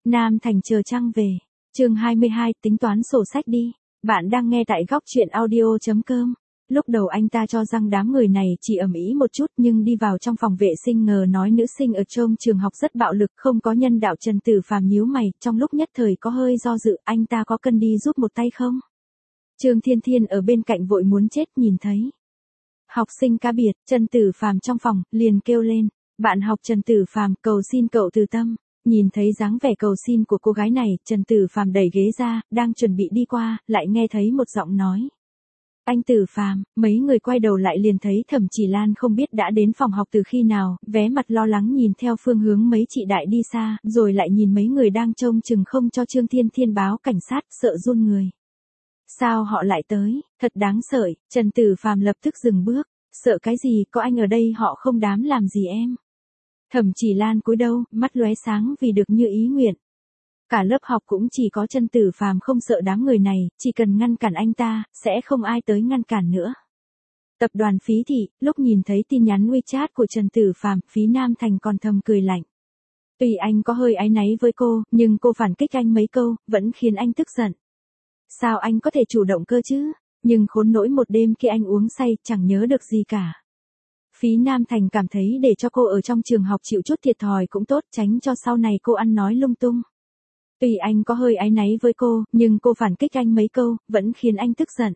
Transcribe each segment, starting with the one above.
Nam Thành chờ trăng về. Chương 22, tính toán sổ sách đi. Bạn đang nghe tại góc truyện audio.com. Lúc đầu anh ta cho rằng đám người này chỉ ầm ĩ một chút, nhưng đi vào trong phòng vệ sinh ngờ nói nữ sinh ở trong trường học rất bạo lực, không có nhân đạo. Trần Tử Phàm nhíu mày, trong lúc nhất thời có hơi do dự, anh ta có cần đi giúp một tay không? Trương Thiên Thiên ở bên cạnh vội muốn chết, nhìn thấy học sinh cá biệt Trần Tử Phàm trong phòng, liền kêu lên, bạn học Trần Tử Phàm, cầu xin cậu từ tâm. Nhìn thấy dáng vẻ cầu xin của cô gái này, Trần Tử Phàm đẩy ghế ra, đang chuẩn bị đi qua, lại nghe thấy một giọng nói. Anh Tử Phàm. Mấy người quay đầu lại liền thấy Thẩm Chỉ Lan không biết đã đến phòng học từ khi nào, vé mặt lo lắng nhìn theo phương hướng mấy chị đại đi xa, rồi lại nhìn mấy người đang trông chừng không cho Trương Thiên Thiên báo cảnh sát, sợ run người. Sao họ lại tới, thật đáng sợ. Trần Tử Phàm lập tức dừng bước, sợ cái gì, có anh ở đây họ không dám làm gì em. Thẩm Chỉ Lan cúi đầu, mắt lóe sáng vì được như ý nguyện. Cả lớp học cũng chỉ có Trần Tử Phàm không sợ đám người này, chỉ cần ngăn cản anh ta, sẽ không ai tới ngăn cản nữa. Tập đoàn Phí Thị, lúc nhìn thấy tin nhắn WeChat của Trần Tử Phàm, Phí Nam Thành còn thầm cười lạnh. Tuy anh có hơi áy náy với cô, nhưng cô phản kích anh mấy câu, vẫn khiến anh tức giận. Sao anh có thể chủ động cơ chứ? Nhưng khốn nỗi một đêm khi anh uống say, chẳng nhớ được gì cả. Phí Nam Thành cảm thấy để cho cô ở trong trường học chịu chút thiệt thòi cũng tốt, tránh cho sau này cô ăn nói lung tung. Tuy anh có hơi áy náy với cô, nhưng cô phản kích anh mấy câu, vẫn khiến anh tức giận.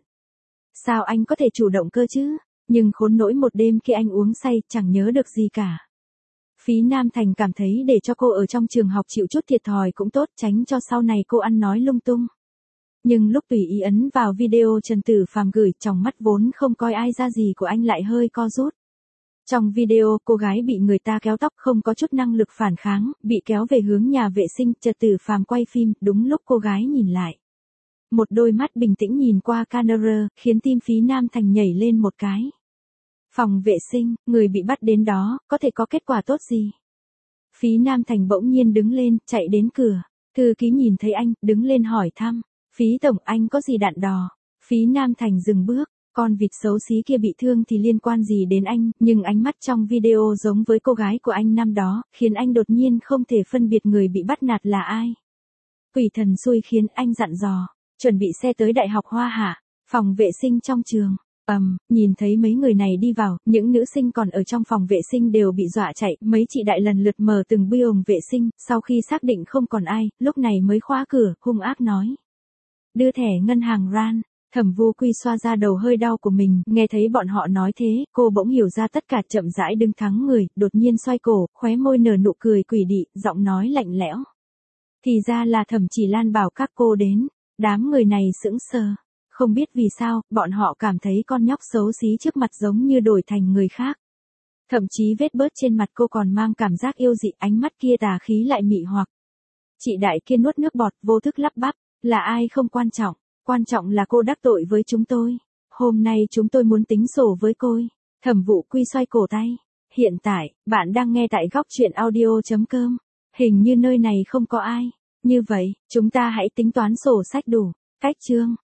Sao anh có thể chủ động cơ chứ? Nhưng khốn nỗi một đêm khi anh uống say, chẳng nhớ được gì cả. Phí Nam Thành cảm thấy để cho cô ở trong trường học chịu chút thiệt thòi cũng tốt, tránh cho sau này cô ăn nói lung tung. Nhưng lúc tùy ý ấn vào video Trần Tử Phàm gửi, trong mắt vốn không coi ai ra gì của anh lại hơi co rút. Trong video, cô gái bị người ta kéo tóc không có chút năng lực phản kháng, bị kéo về hướng nhà vệ sinh. Trần Tử Phàm quay phim, đúng lúc cô gái nhìn lại. Một đôi mắt bình tĩnh nhìn qua camera, khiến tim Phí Nam Thành nhảy lên một cái. Phòng vệ sinh, người bị bắt đến đó, có thể có kết quả tốt gì? Phí Nam Thành bỗng nhiên đứng lên, chạy đến cửa. Thư ký nhìn thấy anh, đứng lên hỏi thăm. Phí tổng, anh có gì đạn đò? Phí Nam Thành dừng bước. Con vịt xấu xí kia bị thương thì liên quan gì đến anh, nhưng ánh mắt trong video giống với cô gái của anh năm đó, khiến anh đột nhiên không thể phân biệt người bị bắt nạt là ai. Quỷ thần xui khiến anh dặn dò, chuẩn bị xe tới Đại học Hoa Hạ, phòng vệ sinh trong trường. Nhìn thấy mấy người này đi vào, những nữ sinh còn ở trong phòng vệ sinh đều bị dọa chạy, mấy chị đại lần lượt mở từng buồng vệ sinh, sau khi xác định không còn ai, lúc này mới khóa cửa, hung ác nói. Đưa thẻ ngân hàng RAN. Thẩm Vô Quy xoa ra đầu hơi đau của mình, nghe thấy bọn họ nói thế, cô bỗng hiểu ra tất cả, chậm rãi đứng thẳng người, đột nhiên xoay cổ, khóe môi nở nụ cười quỷ dị, giọng nói lạnh lẽo. Thì ra là Thẩm Chỉ Lan bảo các cô đến. Đám người này sững sờ, không biết vì sao, bọn họ cảm thấy con nhóc xấu xí trước mặt giống như đổi thành người khác. Thậm chí vết bớt trên mặt cô còn mang cảm giác yêu dị, ánh mắt kia tà khí lại mị hoặc. Chị đại kia nuốt nước bọt, vô thức lắp bắp, là ai không quan trọng. Quan trọng là cô đắc tội với chúng tôi. Hôm nay chúng tôi muốn tính sổ với cô. Thẩm Vô Quy xoay cổ tay. Hiện tại, bạn đang nghe tại góc truyện audio.com. Hình như nơi này không có ai. Như vậy, chúng ta hãy tính toán sổ sách đủ. Cách chương.